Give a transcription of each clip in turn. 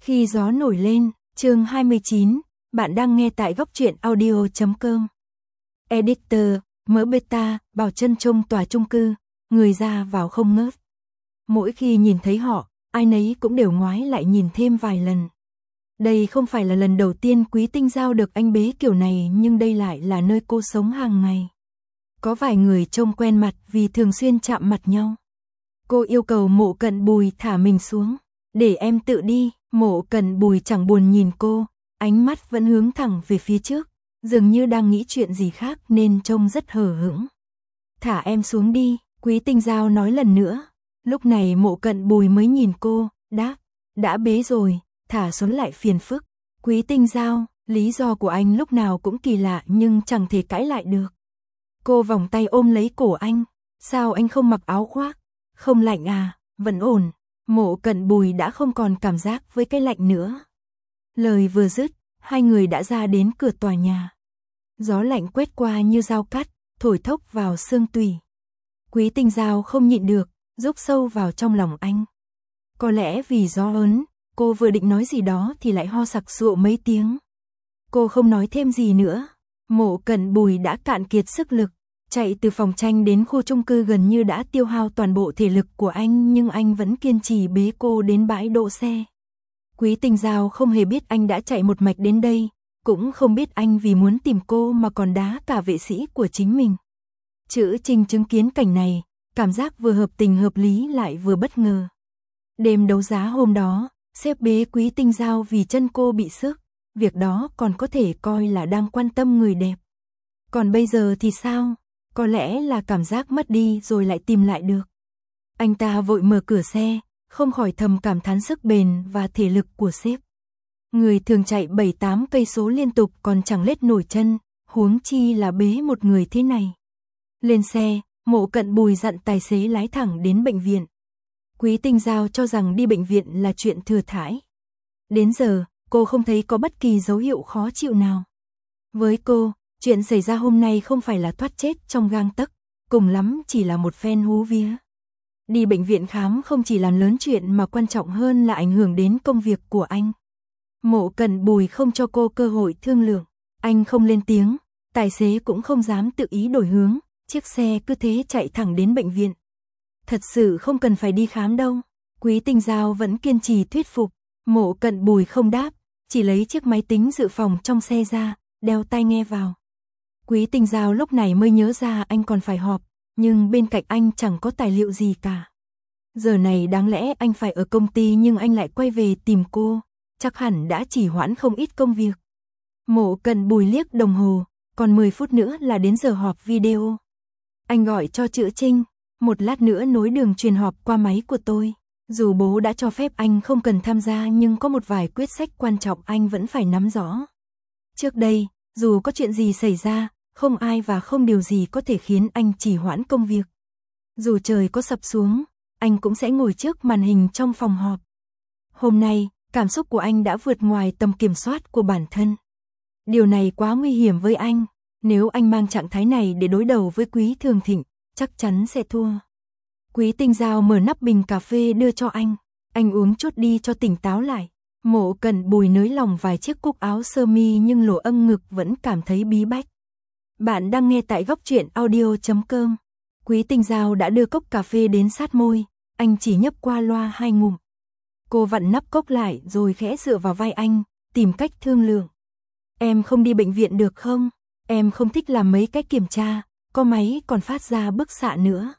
Khi gió nổi lên, chương 29, bạn đang nghe tại góc truyện audio.com. Editor, mở beta, Bảo Trân trông tòa chung cư, người ra vào không ngớt. Mỗi khi nhìn thấy họ, ai nấy cũng đều ngoái lại nhìn thêm vài lần. Đây không phải là lần đầu tiên Quý Tinh Giao được anh bế kiểu này, nhưng đây lại là nơi cô sống hàng ngày. Có vài người trông quen mặt vì thường xuyên chạm mặt nhau. Cô yêu cầu Mộ Cận Bùi thả mình xuống, để em tự đi. Mộ Cận Bùi chẳng buồn nhìn cô, ánh mắt vẫn hướng thẳng về phía trước, dường như đang nghĩ chuyện gì khác nên trông rất hờ hững. Thả em xuống đi, Quý Tinh Giao nói lần nữa. Lúc này Mộ Cận Bùi mới nhìn cô, đáp, đã bế rồi, thả xuống lại phiền phức. Quý Tinh Giao, lý do của anh lúc nào cũng kỳ lạ nhưng chẳng thể cãi lại được. Cô vòng tay ôm lấy cổ anh, sao anh không mặc áo khoác? Không lạnh à, vẫn ổn. Mộ Cận Bùi đã không còn cảm giác với cái lạnh nữa. Lời vừa dứt, hai người đã ra đến cửa tòa nhà. Gió lạnh quét qua như dao cắt, thổi thốc vào xương tủy. Quý Tinh Giao không nhịn được, rúc sâu vào trong lòng anh. Có lẽ vì gió ớn, cô vừa định nói gì đó thì lại ho sặc sụa mấy tiếng. Cô không nói thêm gì nữa. Mộ Cận Bùi đã cạn kiệt sức lực. Chạy từ phòng tranh đến khu chung cư gần như đã tiêu hao toàn bộ thể lực của anh, nhưng anh vẫn kiên trì bế cô đến bãi đỗ xe. Quý Tinh Giao không hề biết anh đã chạy một mạch đến đây, cũng không biết anh vì muốn tìm cô mà còn đá cả vệ sĩ của chính mình. Chữ Trinh chứng kiến cảnh này, cảm giác vừa hợp tình hợp lý lại vừa bất ngờ. Đêm đấu giá hôm đó, sếp bế Quý Tinh Giao vì chân cô bị xước, việc đó còn có thể coi là đang quan tâm người đẹp. Còn bây giờ thì sao? Có lẽ là cảm giác mất đi rồi lại tìm lại được. Anh ta vội mở cửa xe, không khỏi thầm cảm thán sức bền và thể lực của sếp. Người thường chạy 7-8 cây số liên tục còn chẳng lết nổi chân, huống chi là bế một người thế này. Lên xe, Mộ Cận Bùi dặn tài xế lái thẳng đến bệnh viện. Quý Tinh Giao cho rằng đi bệnh viện là chuyện thừa thãi. Đến giờ, cô không thấy có bất kỳ dấu hiệu khó chịu nào. Với cô, chuyện xảy ra hôm nay không phải là thoát chết trong gang tấc, cùng lắm chỉ là một phen hú vía. Đi bệnh viện khám không chỉ làm lớn chuyện mà quan trọng hơn là ảnh hưởng đến công việc của anh. Mộ Cận Bùi không cho cô cơ hội thương lượng, anh không lên tiếng, tài xế cũng không dám tự ý đổi hướng, chiếc xe cứ thế chạy thẳng đến bệnh viện. Thật sự không cần phải đi khám đâu, Quý Tinh Giao vẫn kiên trì thuyết phục. Mộ Cận Bùi không đáp, chỉ lấy chiếc máy tính dự phòng trong xe ra, đeo tai nghe vào. Quý Tinh Giao lúc này mới nhớ ra anh còn phải họp, nhưng bên cạnh anh chẳng có tài liệu gì cả. Giờ này đáng lẽ anh phải ở công ty nhưng anh lại quay về tìm cô, chắc hẳn đã trì hoãn không ít công việc. Mộ Cận Bùi liếc đồng hồ, còn 10 phút nữa là đến giờ họp video. Anh gọi cho Chữ Trinh, một lát nữa nối đường truyền họp qua máy của tôi. Dù bố đã cho phép anh không cần tham gia nhưng có một vài quyết sách quan trọng anh vẫn phải nắm rõ. Trước đây, dù có chuyện gì xảy ra, không ai và không điều gì có thể khiến anh trì hoãn công việc. Dù trời có sập xuống, anh cũng sẽ ngồi trước màn hình trong phòng họp. Hôm nay, cảm xúc của anh đã vượt ngoài tầm kiểm soát của bản thân. Điều này quá nguy hiểm với anh, nếu anh mang trạng thái này để đối đầu với Quý Thường Thịnh, chắc chắn sẽ thua. Quý Tinh Giao mở nắp bình cà phê đưa cho anh uống chút đi cho tỉnh táo lại. Mộ Cận Bùi nới lòng vài chiếc cúc áo sơ mi nhưng lỗ âng ngực vẫn cảm thấy bí bách. Bạn đang nghe tại góc truyện audio.com. Quý Tinh Giao đã đưa cốc cà phê đến sát môi, anh chỉ nhấp qua loa 2 ngụm. Cô vặn nắp cốc lại rồi khẽ dựa vào vai anh, tìm cách thương lượng. Em không đi bệnh viện được không? Em không thích làm mấy cái kiểm tra, có máy còn phát ra bức xạ nữa.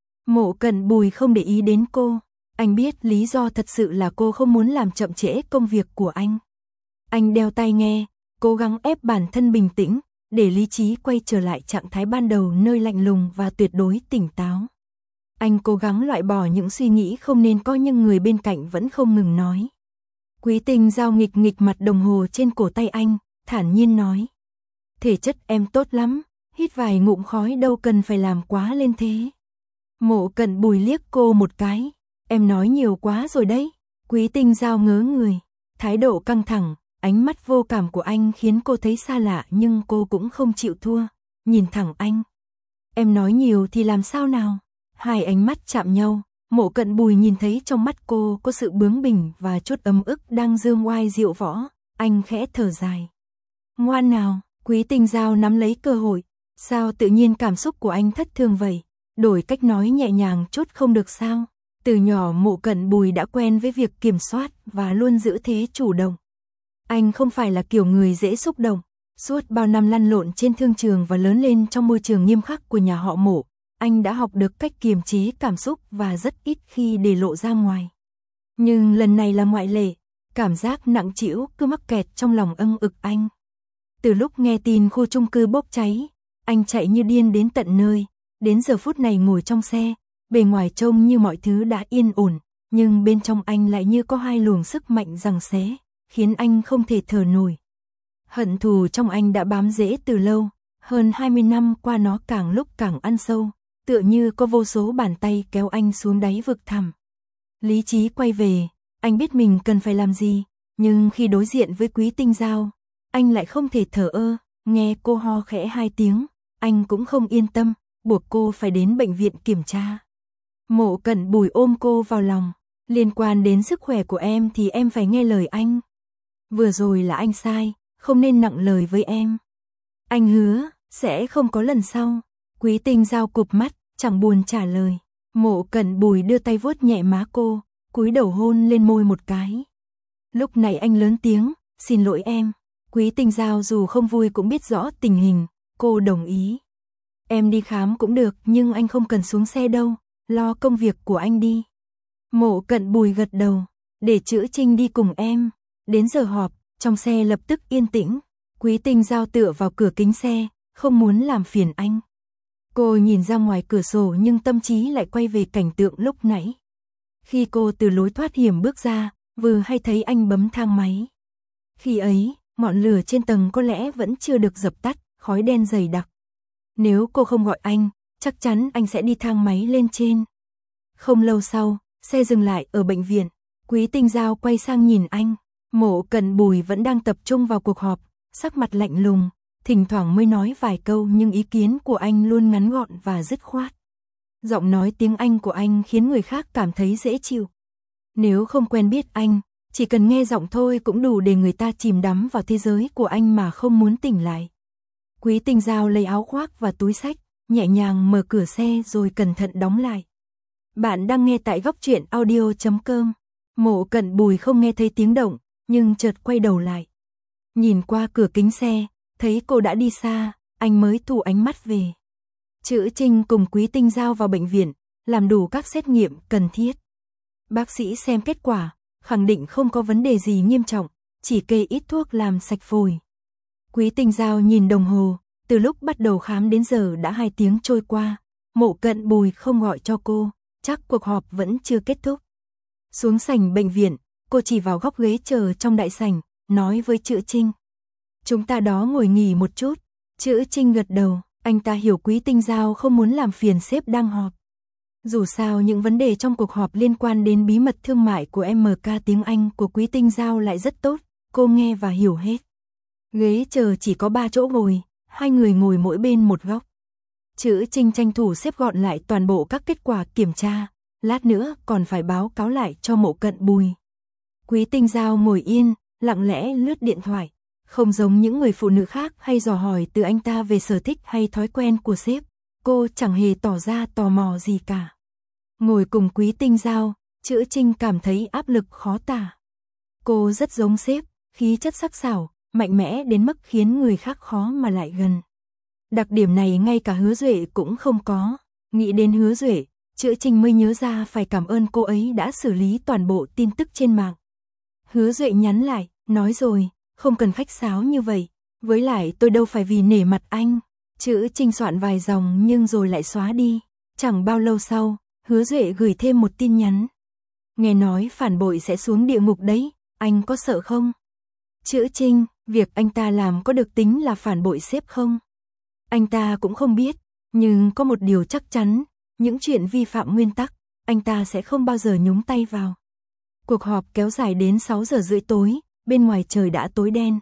Mộ Cận Bùi không để ý đến cô. Anh biết lý do thật sự là cô không muốn làm chậm trễ công việc của anh. Anh đeo tai nghe, cố gắng ép bản thân bình tĩnh, để lý trí quay trở lại trạng thái ban đầu nơi lạnh lùng và tuyệt đối tỉnh táo. Anh cố gắng loại bỏ những suy nghĩ không nên có nhưng người bên cạnh vẫn không ngừng nói. Quý Tinh Giao nghịch nghịch mặt đồng hồ trên cổ tay anh, thản nhiên nói. Thể chất em tốt lắm, hít vài ngụm khói đâu cần phải làm quá lên thế. Mộ Cận Bùi liếc cô một cái. Em nói nhiều quá rồi đấy. Quý Tinh Giao ngớ người, thái độ căng thẳng, ánh mắt vô cảm của anh khiến cô thấy xa lạ nhưng cô cũng không chịu thua, nhìn thẳng anh. Em nói nhiều thì làm sao nào? Hai ánh mắt chạm nhau, Mộ Cận Bùi nhìn thấy trong mắt cô có sự bướng bỉnh và chút ấm ức đang dương oai diệu võ, anh khẽ thở dài. Ngoan nào, Quý Tinh Giao nắm lấy cơ hội, sao tự nhiên cảm xúc của anh thất thường vậy, đổi cách nói nhẹ nhàng chút không được sao? Từ nhỏ Mộ Cận Bùi đã quen với việc kiểm soát và luôn giữ thế chủ động. Anh không phải là kiểu người dễ xúc động, suốt bao năm lăn lộn trên thương trường và lớn lên trong môi trường nghiêm khắc của nhà họ Mộ, anh đã học được cách kiềm chế cảm xúc và rất ít khi để lộ ra ngoài. Nhưng lần này là ngoại lệ, cảm giác nặng trĩu cứ mắc kẹt trong lòng âng ực anh. Từ lúc nghe tin khu chung cư bốc cháy, anh chạy như điên đến tận nơi, đến giờ phút này ngồi trong xe, bề ngoài trông như mọi thứ đã yên ổn, nhưng bên trong anh lại như có hai luồng sức mạnh giằng xé, khiến anh không thể thở nổi. Hận thù trong anh đã bám rễ từ lâu, hơn 20 năm qua nó càng lúc càng ăn sâu, tựa như có vô số bàn tay kéo anh xuống đáy vực thẳm. Lý trí quay về, anh biết mình cần phải làm gì, nhưng khi đối diện với Quý Tinh Giao, anh lại không thể thờ ơ, nghe cô ho khẽ 2 tiếng, anh cũng không yên tâm, buộc cô phải đến bệnh viện kiểm tra. Mộ Cận Bùi ôm cô vào lòng, liên quan đến sức khỏe của em thì em phải nghe lời anh. Vừa rồi là anh sai, không nên nặng lời với em. Anh hứa, sẽ không có lần sau. Quý Tinh Giao cụp mắt, chẳng buồn trả lời. Mộ Cận Bùi đưa tay vuốt nhẹ má cô, cúi đầu hôn lên môi một cái. Lúc này anh lớn tiếng, xin lỗi em. Quý Tinh Giao dù không vui cũng biết rõ tình hình, cô đồng ý. Em đi khám cũng được nhưng anh không cần xuống xe đâu, lo công việc của anh đi. Mộ Cận Bùi gật đầu, để Trữ Trinh đi cùng em. Đến giờ họp, trong xe lập tức yên tĩnh. Quý Tinh Giao tựa vào cửa kính xe, không muốn làm phiền anh. Cô nhìn ra ngoài cửa sổ nhưng tâm trí lại quay về cảnh tượng lúc nãy. Khi cô từ lối thoát hiểm bước ra, vừa hay thấy anh bấm thang máy. Khi ấy, ngọn lửa trên tầng có lẽ vẫn chưa được dập tắt, khói đen dày đặc. Nếu cô không gọi anh, chắc chắn anh sẽ đi thang máy lên trên. Không lâu sau, xe dừng lại ở bệnh viện. Quý Tinh Giao quay sang nhìn anh. Mộ Cận Bùi vẫn đang tập trung vào cuộc họp, sắc mặt lạnh lùng, thỉnh thoảng mới nói vài câu nhưng ý kiến của anh luôn ngắn gọn và dứt khoát. Giọng nói tiếng Anh của anh khiến người khác cảm thấy dễ chịu. Nếu không quen biết anh, chỉ cần nghe giọng thôi cũng đủ để người ta chìm đắm vào thế giới của anh mà không muốn tỉnh lại. Quý Tinh Giao lấy áo khoác và túi xách, nhẹ nhàng mở cửa xe rồi cẩn thận đóng lại. Bạn đang nghe tại góc truyện audio.com. Mộ Cận Bùi không nghe thấy tiếng động, nhưng chợt quay đầu lại. Nhìn qua cửa kính xe, thấy cô đã đi xa, anh mới thu ánh mắt về. Trữ Trinh cùng Quý Tinh Giao vào bệnh viện, làm đủ các xét nghiệm cần thiết. Bác sĩ xem kết quả, khẳng định không có vấn đề gì nghiêm trọng, chỉ kê ít thuốc làm sạch phổi. Quý Tinh Giao nhìn đồng hồ, từ lúc bắt đầu khám đến giờ đã 2 tiếng trôi qua. Mộ Cận Bùi không gọi cho cô, chắc cuộc họp vẫn chưa kết thúc. Xuống sảnh bệnh viện, cô chỉ vào góc ghế chờ trong đại sảnh, nói với Trữ Trinh. Chúng ta đó ngồi nghỉ một chút. Trữ Trinh gật đầu, anh ta hiểu Quý Tinh Giao không muốn làm phiền sếp đang họp. Dù sao những vấn đề trong cuộc họp liên quan đến bí mật thương mại của MK tiếng Anh của Quý Tinh Giao lại rất tốt, cô nghe và hiểu hết. Ghế chờ chỉ có 3 chỗ ngồi, 2 người ngồi mỗi bên một góc. Trữ Trinh tranh thủ xếp gọn lại toàn bộ các kết quả kiểm tra, lát nữa còn phải báo cáo lại cho Mộ Cận Bùi. Quý Tinh Giao ngồi yên, lặng lẽ lướt điện thoại, không giống những người phụ nữ khác hay dò hỏi từ anh ta về sở thích hay thói quen của sếp, cô chẳng hề tỏ ra tò mò gì cả. Ngồi cùng Quý Tinh Giao, Trữ Trinh cảm thấy áp lực khó tả. Cô rất giống sếp, khí chất sắc sảo, mạnh mẽ đến mức khiến người khác khó mà lại gần. Đặc điểm này ngay cả Hứa Duệ cũng không có. Nghĩ đến Hứa Duệ, Trữ Trinh mới nhớ ra phải cảm ơn cô ấy đã xử lý toàn bộ tin tức trên mạng. Hứa Duệ nhắn lại, nói rồi, không cần khách sáo như vậy, với lại tôi đâu phải vì nể mặt anh. Trữ Trinh soạn vài dòng nhưng rồi lại xóa đi. Chẳng bao lâu sau, Hứa Duệ gửi thêm một tin nhắn. Nghe nói phản bội sẽ xuống địa ngục đấy, anh có sợ không? Trữ Trinh, việc anh ta làm có được tính là phản bội sếp không? Anh ta cũng không biết, nhưng có một điều chắc chắn, những chuyện vi phạm nguyên tắc, anh ta sẽ không bao giờ nhúng tay vào. Cuộc họp kéo dài đến 6 giờ rưỡi tối, bên ngoài trời đã tối đen.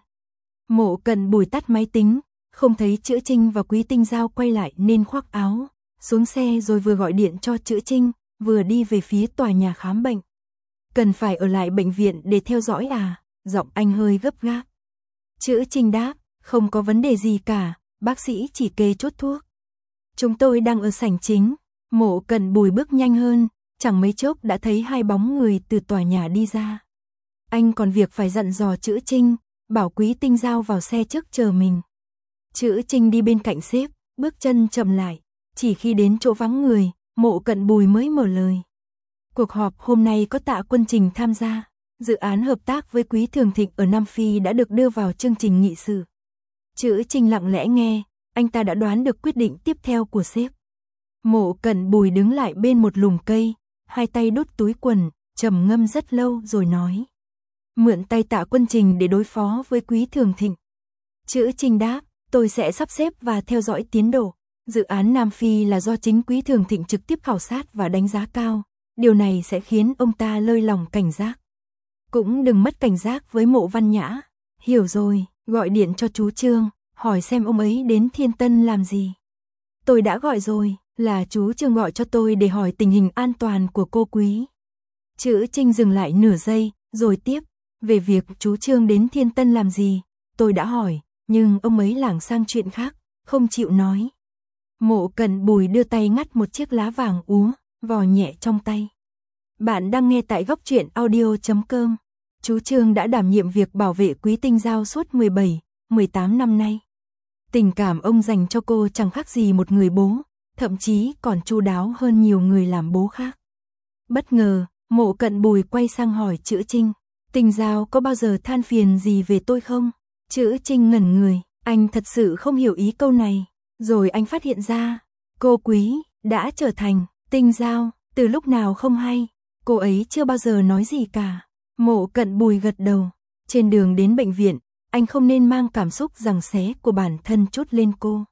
Mộ Cận Bùi tắt máy tính, không thấy Trữ Trinh và Quý Tinh Giao quay lại nên khoác áo, xuống xe rồi vừa gọi điện cho Trữ Trinh, vừa đi về phía tòa nhà khám bệnh. Cần phải ở lại bệnh viện để theo dõi à? Giọng anh hơi gấp gáp. Chữ Trinh đáp, không có vấn đề gì cả, bác sĩ chỉ kê chốt thuốc. Chúng tôi đang ở sảnh chính. Mộ Cận Bùi bước nhanh hơn, chẳng mấy chốc đã thấy hai bóng người từ tòa nhà đi ra. Anh còn việc phải dặn dò Chữ Trinh, bảo Quý Tinh Giao vào xe trước chờ mình. Chữ Trinh đi bên cạnh sếp, bước chân chậm lại, chỉ khi đến chỗ vắng người, Mộ Cận Bùi mới mở lời. Cuộc họp hôm nay có Tạ Quân Trình tham gia, dự án hợp tác với Quý Thường Thịnh ở Nam Phi đã được đưa vào chương trình nghị sự. Chữ Trinh lặng lẽ nghe, anh ta đã đoán được quyết định tiếp theo của sếp. Mộ Cận Bùi đứng lại bên một lùm cây, hai tay đút túi quần, trầm ngâm rất lâu rồi nói. Mượn tay Tạ Quân Trình để đối phó với Quý Thường Thịnh. Chữ Trinh đáp, tôi sẽ sắp xếp và theo dõi tiến độ. Dự án Nam Phi là do chính Quý Thường Thịnh trực tiếp khảo sát và đánh giá cao. Điều này sẽ khiến ông ta lơi lòng cảnh giác. Cũng đừng mất cảnh giác với Mộ Văn Nhã. Hiểu rồi, gọi điện cho chú Trương, hỏi xem ông ấy đến Thiên Tân làm gì. Tôi đã gọi rồi, là chú Trương gọi cho tôi để hỏi tình hình an toàn của cô Quý. Chữ Trinh dừng lại nửa giây, rồi tiếp. Về việc chú Trương đến Thiên Tân làm gì, tôi đã hỏi, nhưng ông ấy lảng sang chuyện khác, không chịu nói. Mộ Cận Bùi đưa tay ngắt một chiếc lá vàng úa, vò nhẹ trong tay. Bạn đang nghe tại góc truyện audio.com. Chú Trương đã đảm nhiệm việc bảo vệ Quý Tinh Giao suốt 17, 18 năm nay. Tình cảm ông dành cho cô chẳng khác gì một người bố, thậm chí còn chu đáo hơn nhiều người làm bố khác. Bất ngờ, Mộ Cận Bùi quay sang hỏi Chữ Trinh. Tinh Giao có bao giờ than phiền gì về tôi không? Chữ Trinh ngẩn người, anh thật sự không hiểu ý câu này. Rồi anh phát hiện ra, cô Quý đã trở thành Tinh Giao, từ lúc nào không hay. Cô ấy chưa bao giờ nói gì cả. Mộ Cận Bùi gật đầu. Trên đường đến bệnh viện, anh không nên mang cảm xúc giằng xé của bản thân trút lên cô.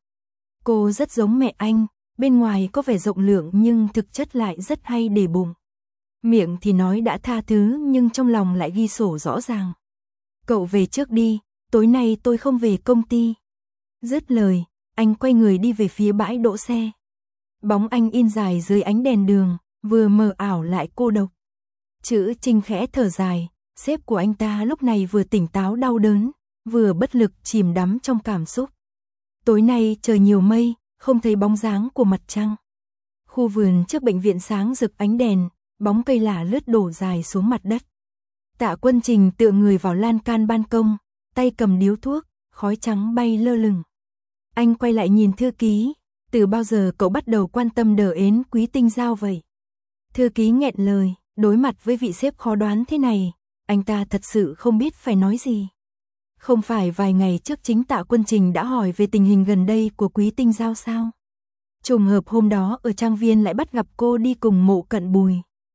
Cô rất giống mẹ anh, bên ngoài có vẻ rộng lượng nhưng thực chất lại rất hay để bụng. Miệng thì nói đã tha thứ nhưng trong lòng lại ghi sổ rõ ràng. Cậu về trước đi, tối nay tôi không về công ty. Dứt lời, anh quay người đi về phía bãi đỗ xe. Bóng anh in dài dưới ánh đèn đường, vừa mờ ảo lại cô độc. Chữ Trinh khẽ thở dài, sếp của anh ta lúc này vừa tỉnh táo đau đớn, vừa bất lực chìm đắm trong cảm xúc. Tối nay trời nhiều mây, không thấy bóng dáng của mặt trăng. Khu vườn trước bệnh viện sáng rực ánh đèn, bóng cây lả lướt đổ dài xuống mặt đất. Tạ Quân Trình tựa người vào lan can ban công, tay cầm điếu thuốc, khói trắng bay lơ lửng. Anh quay lại nhìn thư ký, từ bao giờ cậu bắt đầu quan tâm đờ ến Quý Tinh Giao vậy? Thư ký nghẹn lời, đối mặt với vị sếp khó đoán thế này, anh ta thật sự không biết phải nói gì. Không phải vài ngày trước chính Tạ Quân Trình đã hỏi về tình hình gần đây của Quý Tinh Giao sao? Trùng hợp hôm đó ở trang viên lại bắt gặp cô đi cùng Mộ Cận Bùi.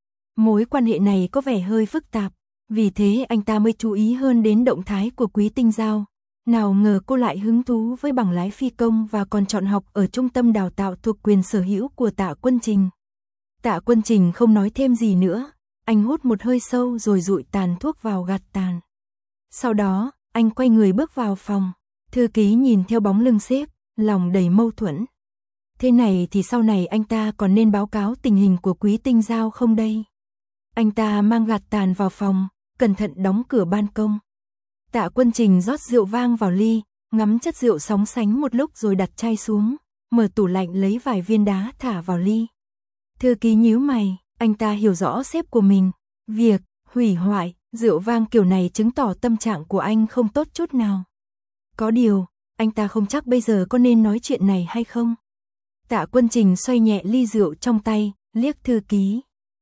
Mối quan hệ này có vẻ hơi phức tạp, vì thế anh ta mới chú ý hơn đến động thái của Quý Tinh Giao. Nào ngờ cô lại hứng thú với bằng lái phi công và còn chọn học ở trung tâm đào tạo thuộc quyền sở hữu của Tạ Quân Trình. Tạ Quân Trình không nói thêm gì nữa, anh hút một hơi sâu rồi dụi tàn thuốc vào gạt tàn. Sau đó, anh quay người bước vào phòng, thư ký nhìn theo bóng lưng sếp, lòng đầy mâu thuẫn. Thế này thì sau này anh ta còn nên báo cáo tình hình của Quý Tinh Giao không đây? Anh ta mang gạt tàn vào phòng, cẩn thận đóng cửa ban công. Tạ Quân Trình rót rượu vang vào ly, ngắm chất rượu sóng sánh một lúc rồi đặt chai xuống, mở tủ lạnh lấy vài viên đá thả vào ly. Thư ký nhíu mày, anh ta hiểu rõ sếp của mình. Việc hủy hoại rượu vang kiểu này chứng tỏ tâm trạng của anh không tốt chút nào. Có điều, anh ta không chắc bây giờ có nên nói chuyện này hay không. Tạ Quân Trình xoay nhẹ ly rượu trong tay, liếc thư ký.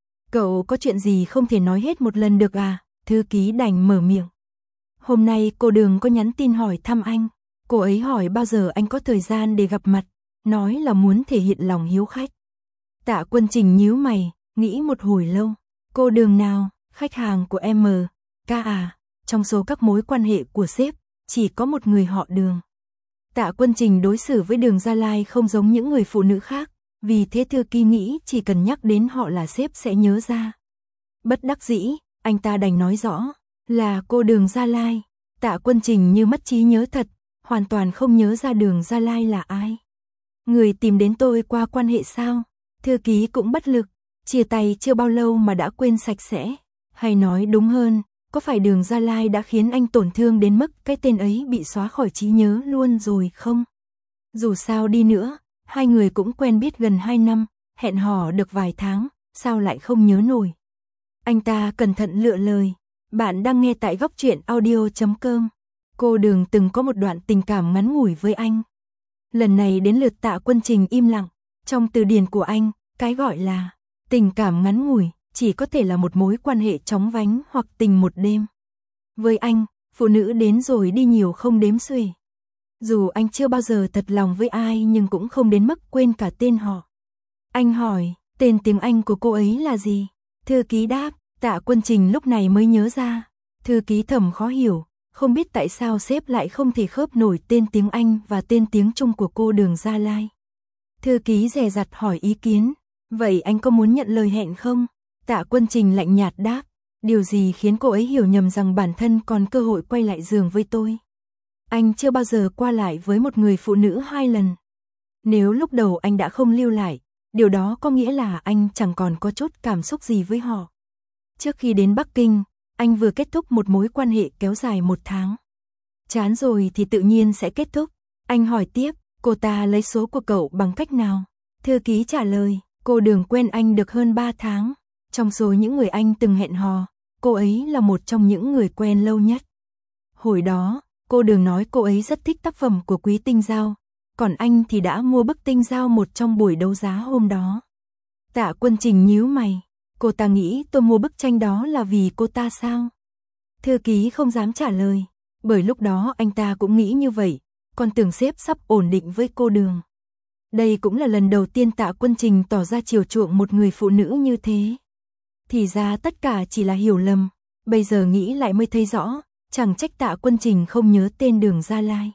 Cậu có chuyện gì không thể nói hết một lần được à? Thư ký đành mở miệng. Hôm nay cô Đường có nhắn tin hỏi thăm anh. Cô ấy hỏi bao giờ anh có thời gian để gặp mặt, nói là muốn thể hiện lòng hiếu khách. Tạ Quân Trình nhíu mày, nghĩ một hồi lâu. Cô Đường nào? Khách hàng của M. K à? Trong số các mối quan hệ của sếp, chỉ có một người họ Đường. Tạ Quân Trình đối xử với Đường Gia Lai không giống những người phụ nữ khác, vì thế thư ký nghĩ chỉ cần nhắc đến họ là sếp sẽ nhớ ra. Bất đắc dĩ, anh ta đành nói rõ, là cô Đường Gia Lai. Tạ Quân Trình như mất trí nhớ thật, hoàn toàn không nhớ ra Đường Gia Lai là ai. Người tìm đến tôi qua quan hệ sao? Thư ký cũng bất lực, Chia tay chưa bao lâu mà đã quên sạch sẽ. Hay nói đúng hơn, có phải Đường Gia Lai đã khiến anh tổn thương đến mức cái tên ấy bị xóa khỏi trí nhớ luôn rồi không? Dù sao đi nữa, hai người cũng quen biết gần 2 năm, hẹn hò được vài tháng, sao lại không nhớ nổi. Anh ta cẩn thận lựa lời. Bạn đang nghe tại góc truyện audio.com. Cô Đường từng có một đoạn tình cảm ngắn ngủi với anh. Lần này đến lượt Tạ Quân Trình im lặng. Trong từ điển của anh, cái gọi là tình cảm ngắn ngủi chỉ có thể là một mối quan hệ chóng vánh hoặc tình một đêm. Với anh, phụ nữ đến rồi đi nhiều không đếm xuể. Dù anh chưa bao giờ thật lòng với ai nhưng cũng không đến mức quên cả tên họ. Anh hỏi, tên tiếng Anh của cô ấy là gì? Thư ký đáp. Tạ Quân Trình lúc này mới nhớ ra. Thư ký thầm khó hiểu, không biết tại sao sếp lại không thể khớp nổi tên tiếng Anh và tên tiếng Trung của cô Đường Gia Lai. Thư ký dè dặt hỏi ý kiến. Vậy anh có muốn nhận lời hẹn không? Tạ Quân Trình lạnh nhạt đáp. Điều gì khiến cô ấy hiểu nhầm rằng bản thân còn cơ hội quay lại giường với tôi? Anh chưa bao giờ qua lại với một người phụ nữ 2 lần. Nếu lúc đầu anh đã không lưu lại, điều đó có nghĩa là anh chẳng còn có chút cảm xúc gì với họ. Trước khi đến Bắc Kinh, anh vừa kết thúc một mối quan hệ kéo dài 1 tháng. Chán rồi thì tự nhiên sẽ kết thúc. Anh hỏi tiếp, cô ta lấy số của cậu bằng cách nào? Thư ký trả lời, cô Đường quen anh được hơn 3 tháng. Trong số những người anh từng hẹn hò, cô ấy là một trong những người quen lâu nhất. Hồi đó, cô Đường nói cô ấy rất thích tác phẩm của Quý Tinh Giao, còn anh thì đã mua bức Tinh Giao một trong buổi đấu giá hôm đó. Tạ Quân Trình nhíu mày. Cô ta nghĩ tôi mua bức tranh đó là vì cô ta sao? Thư ký không dám trả lời, bởi lúc đó anh ta cũng nghĩ như vậy, còn tưởng sếp sắp ổn định với cô Đường. Đây cũng là lần đầu tiên Tạ Quân Trình tỏ ra chiều chuộng một người phụ nữ như thế. Thì ra tất cả chỉ là hiểu lầm, bây giờ nghĩ lại mới thấy rõ, chẳng trách Tạ Quân Trình không nhớ tên Đường Gia Lai.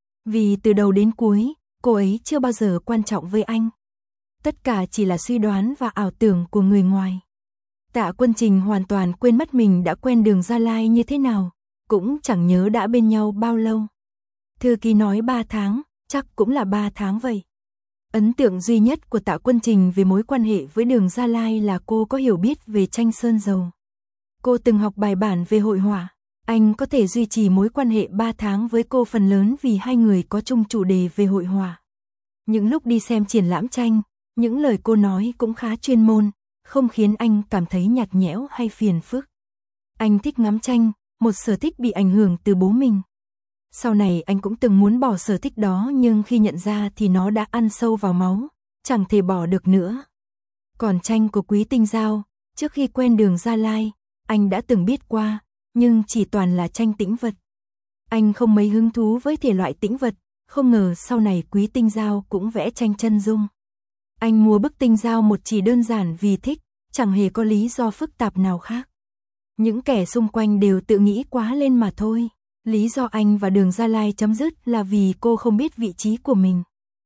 Vì từ đầu đến cuối, cô ấy chưa bao giờ quan trọng với anh. Tất cả chỉ là suy đoán và ảo tưởng của người ngoài. Tạ Quân Trình hoàn toàn quên mất mình đã quen Đường Gia Lai như thế nào, cũng chẳng nhớ đã bên nhau bao lâu. Thư ký nói 3 tháng, chắc cũng là 3 tháng vậy. Ấn tượng duy nhất của Tạ Quân Trình về mối quan hệ với Đường Gia Lai là cô có hiểu biết về tranh sơn dầu. Cô từng học bài bản về hội họa. Anh có thể duy trì mối quan hệ 3 tháng với cô phần lớn vì hai người có chung chủ đề về hội họa. Những lúc đi xem triển lãm tranh, những lời cô nói cũng khá chuyên môn, không khiến anh cảm thấy nhạt nhẽo hay phiền phức. Anh thích ngắm tranh, một sở thích bị ảnh hưởng từ bố mình. Sau này anh cũng từng muốn bỏ sở thích đó nhưng khi nhận ra thì nó đã ăn sâu vào máu, chẳng thể bỏ được nữa. Còn tranh của Quý Tinh Giao, trước khi quen Đường Gia Lai, anh đã từng biết qua, nhưng chỉ toàn là tranh tĩnh vật. Anh không mấy hứng thú với thể loại tĩnh vật, không ngờ sau này Quý Tinh Giao cũng vẽ tranh chân dung. Anh mua bức Tinh Giao một chỉ đơn giản vì thích, chẳng hề có lý do phức tạp nào khác. Những kẻ xung quanh đều tự nghĩ quá lên mà thôi. Lý do anh và Đường Gia Lai chấm dứt là vì cô không biết vị trí của mình.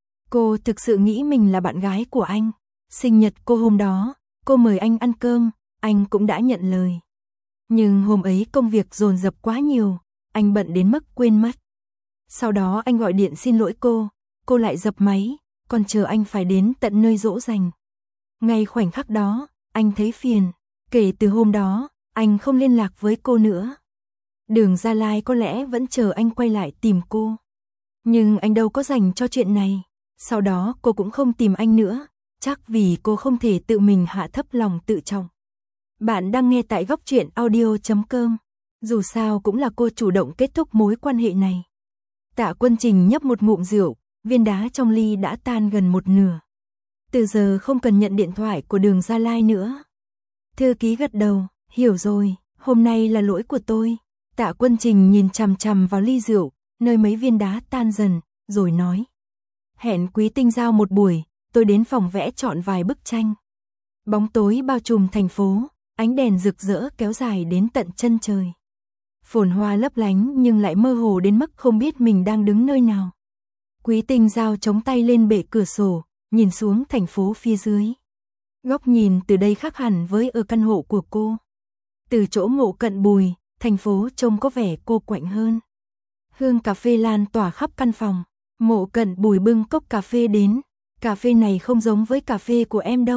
Cô thực sự nghĩ mình là bạn gái của anh. Sinh nhật cô hôm đó, cô mời anh ăn cơm, anh cũng đã nhận lời. Nhưng hôm ấy công việc dồn dập quá nhiều, anh bận đến mức quên mất. Sau đó anh gọi điện xin lỗi cô lại dập máy, còn chờ anh phải đến tận nơi dỗ dành. Ngay khoảnh khắc đó, anh thấy phiền. Kể từ hôm đó, anh không liên lạc với cô nữa. Đường Gia Lai có lẽ vẫn chờ anh quay lại tìm cô. Nhưng anh đâu có dành cho chuyện này. Sau đó cô cũng không tìm anh nữa, chắc vì cô không thể tự mình hạ thấp lòng tự trọng. Bạn đang nghe tại góc truyện audio.com. Dù sao cũng là cô chủ động kết thúc mối quan hệ này. Tạ Quân Trình nhấp một ngụm rượu, viên đá trong ly đã tan gần một nửa. Từ giờ không cần nhận điện thoại của Đường Gia Lai nữa. Thư ký gật đầu, hiểu rồi, hôm nay là lỗi của tôi. Tạ Quân Trình nhìn chằm chằm vào ly rượu, nơi mấy viên đá tan dần, rồi nói. Hẹn Quý Tinh Giao một buổi, tôi đến phòng vẽ chọn vài bức tranh. Bóng tối bao trùm thành phố, ánh đèn rực rỡ kéo dài đến tận chân trời. Phồn hoa lấp lánh nhưng lại mơ hồ đến mức không biết mình đang đứng nơi nào. Quý Tinh Giao chống tay lên bệ cửa sổ, nhìn xuống thành phố phía dưới. Góc nhìn từ đây khác hẳn với ở căn hộ của cô. Từ chỗ Mộ Cận Bùi, thành phố trông có vẻ cô quạnh hơn. Hương cà phê lan tỏa khắp căn phòng. Mộ Cận Bùi bưng cốc cà phê đến. Cà phê này không giống với cà phê của em đâu.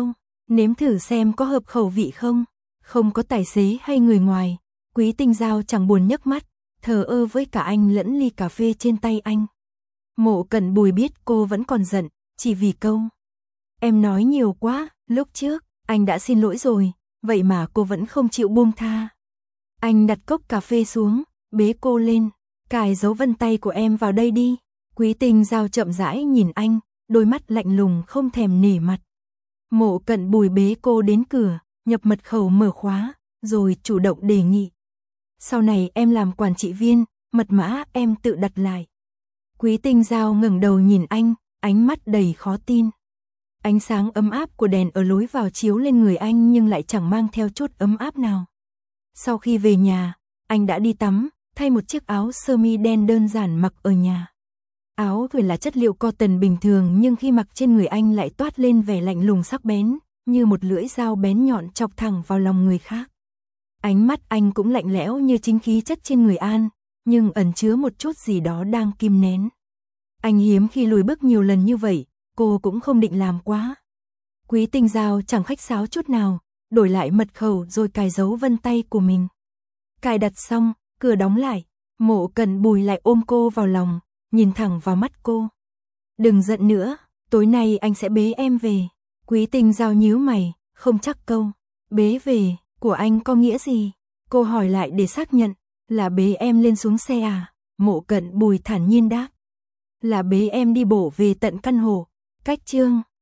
Nếm thử xem có hợp khẩu vị không. Không có tài xế hay người ngoài, Quý Tinh Giao chẳng buồn nhấc mắt, thờ ơ với cả anh lẫn ly cà phê trên tay anh. Mộ Cẩn Bùi biết cô vẫn còn giận, chỉ vì câu. Em nói nhiều quá, lúc trước, anh đã xin lỗi rồi, vậy mà cô vẫn không chịu buông tha. Anh đặt cốc cà phê xuống, bế cô lên, cài dấu vân tay của em vào đây đi. Quý Tinh Giao chậm rãi nhìn anh, đôi mắt lạnh lùng không thèm nể mặt. Mộ Cẩn Bùi bế cô đến cửa, nhập mật khẩu mở khóa, rồi chủ động đề nghị. Sau này em làm quản trị viên, mật mã em tự đặt lại. Quý Tinh Giao ngẩng đầu nhìn anh, ánh mắt đầy khó tin. Ánh sáng ấm áp của đèn ở lối vào chiếu lên người anh nhưng lại chẳng mang theo chút ấm áp nào. Sau khi về nhà, anh đã đi tắm, thay một chiếc áo sơ mi đen đơn giản mặc ở nhà. Áo tuy là chất liệu cotton bình thường nhưng khi mặc trên người anh lại toát lên vẻ lạnh lùng sắc bén, như một lưỡi dao bén nhọn chọc thẳng vào lòng người khác. Ánh mắt anh cũng lạnh lẽo như chính khí chất trên người An, nhưng ẩn chứa một chút gì đó đang kìm nén. Anh hiếm khi lùi bước nhiều lần như vậy, cô cũng không định làm quá. Quý Tinh Giao chẳng khách sáo chút nào, đổi lại mật khẩu rồi cài dấu vân tay của mình. Cài đặt xong, cửa đóng lại, Mộ Cẩn Bùi lại ôm cô vào lòng, nhìn thẳng vào mắt cô. Đừng giận nữa, tối nay anh sẽ bế em về. Quý Tinh Giao nhíu mày, không chắc câu bế về của anh có nghĩa gì. Cô hỏi lại để xác nhận, là bế em lên xuống xe à? Mộ Cẩn Bùi thản nhiên đáp. Là bế em đi bộ về tận căn hộ. Cách chương